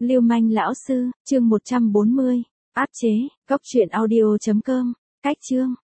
Lưu manh lão sư, chương 140. Áp chế, cốc truyện audio.com. Cách chương.